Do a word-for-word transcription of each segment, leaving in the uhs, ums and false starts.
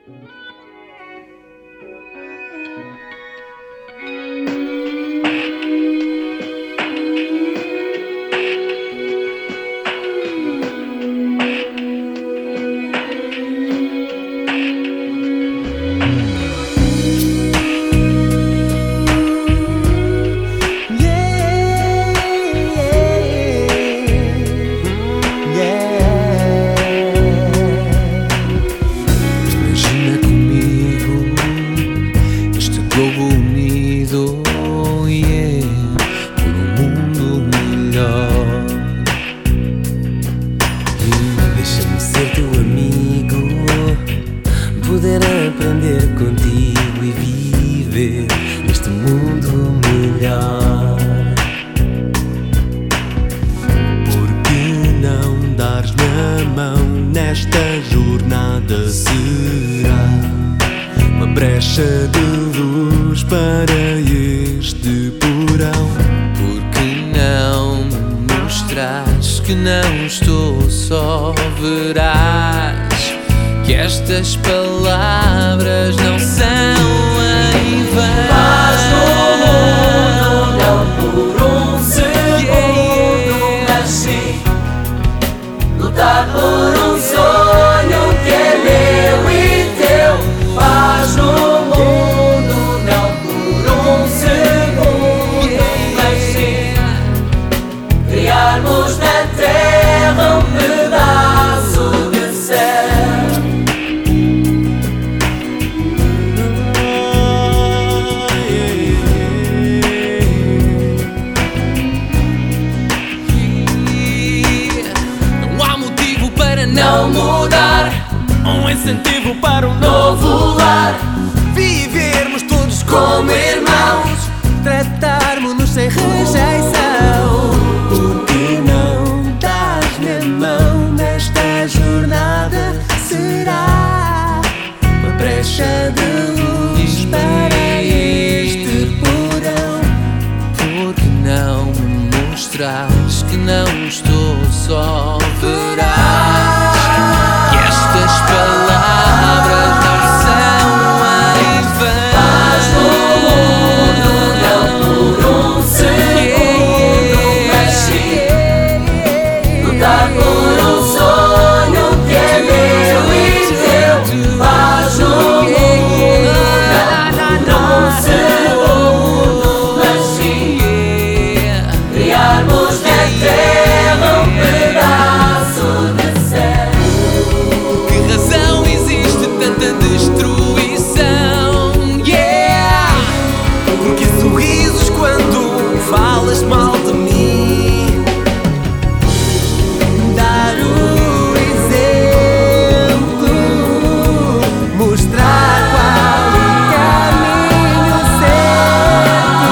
Poder aprender contigo e viver neste mundo melhor. Por que não dares na mão nesta jornada? Será uma brecha de luz para este porão. Por que não me mostras que não estou só? Verás que estas palavras não são em vão. Paz no mundo, não por um segundo, yeah. Mas sim lutar por um sonho que é meu e teu. Paz no mundo, não por um segundo, yeah. Mas sim criarmos na terra um pedaço de céu. Não mudar, um incentivo para um novo lar. vivermos todos Como irmãos, tratarmos-nos sem rejeição. por que não das na mão nesta jornada? Será uma brecha de luz para este porão. Por que não me mostras que não estou só? Verás que estas palavras não são em vão. Paz no mundo, não por um segundo, mas sim lutar por um sonho que é meu e teu. Paz no mundo, não por um segundo, mas sim criarmos na terra um pedaço de céu. Por que razão existe tanta destruição? Yeah! Porque sorrisos quando falas mal de mim. Dar o exemplo, mostrar qual o caminho certo.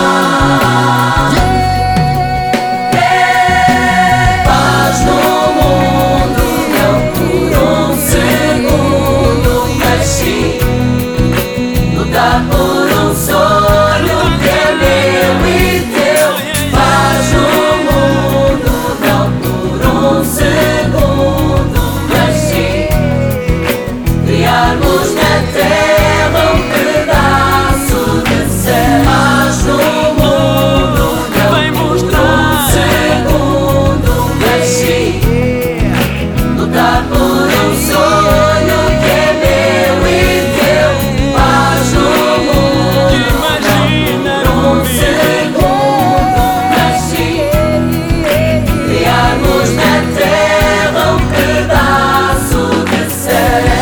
Yeah. Paz no mundo, não por um segundo, mas sim lutar por um sonho que é meu e teu. Paz no mundo, não por um segundo, mas sim criarmos na terra um pedaço de céu. Paz no mundo, não por um segundo, mas sim lutar por um sonho que é meu e teu. Paz no mundo, não por um segundo, mas sim criarmos na terra um pedaço de céu.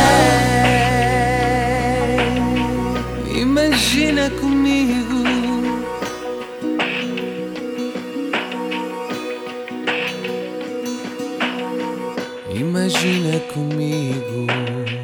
Imagina comigo. Imagina comigo.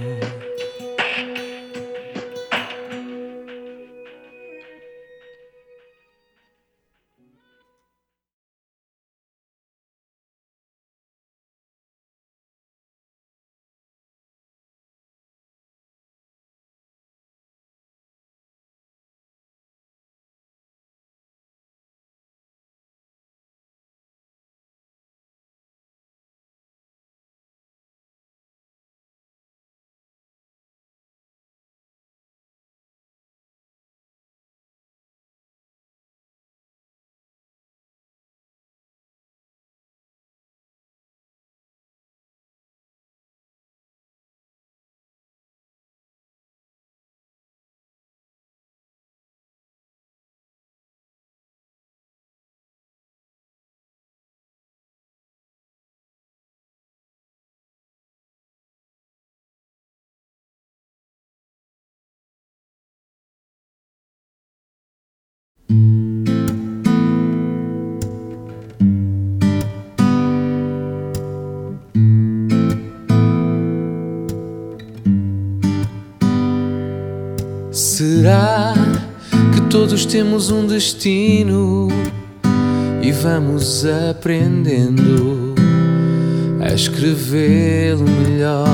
Será que todos temos um destino e vamos aprendendo a escrevê-lo melhor?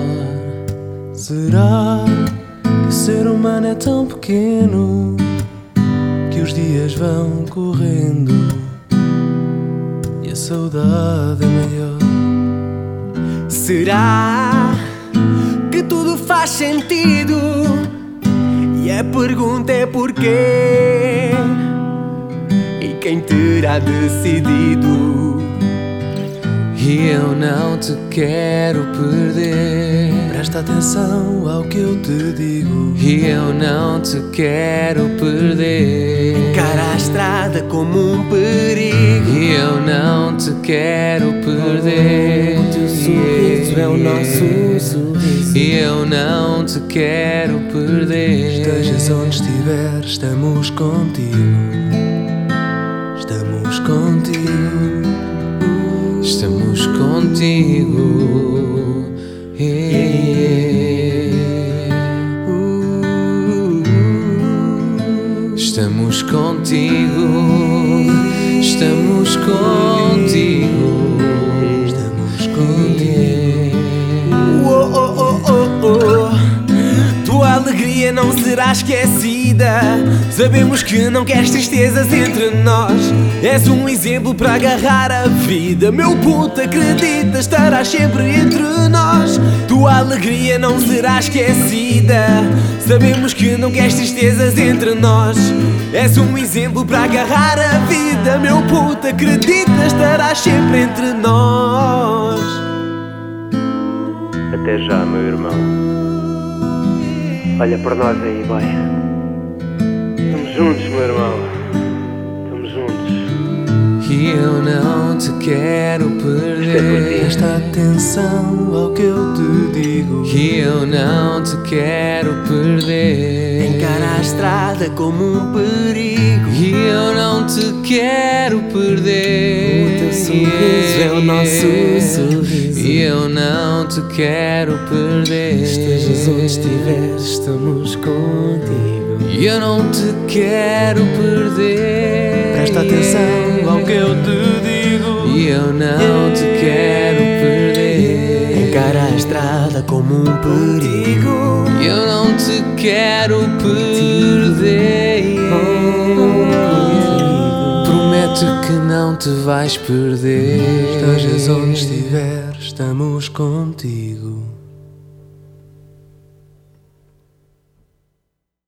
Será que o ser humano é tão pequeno que os dias vão correndo e a saudade é maior? Será que tudo faz sentido e a pergunta é porquê? E quem terá decidido? E eu não te quero perder. Presta atenção ao que eu te digo. E eu não te quero perder. Encara a estrada como um perigo. E eu não te quero perder. O teu sorriso é o nosso sorriso. E eu não te quero perder. Estejas onde estiver, estamos contigo. Estamos contigo. Estamos contigo. Yeah. Estamos contigo. Estamos contigo. Estamos contigo. Oh, oh, oh, oh, oh. Tua alegria não será esquecida. Sabemos que não queres tristezas entre nós. És um exemplo para agarrar a vida. Meu puto, acredita, estarás sempre entre nós. Tua alegria não será esquecida. Sabemos que não queres tristezas entre nós. És um exemplo para agarrar a vida. Meu puto, acredita, estarás sempre entre nós. Até já, meu irmão. Olha para nós aí, vai. Estamos juntos, meu irmão. Estamos juntos. E eu não te quero perder. Presta atenção ao que eu te digo. E eu não te quero perder. Encara a estrada como um perigo. E eu não te quero perder. O teu sorriso é o nosso sorriso. E eu não te quero perder. Estejas onde estiver, estamos contigo. E eu não te quero perder. Presta atenção ao que eu te digo. E eu não te quero perder. Encara a estrada como um perigo. E eu não te quero perder. Promete que não te vais perder. Estejas onde estiver, estamos contigo.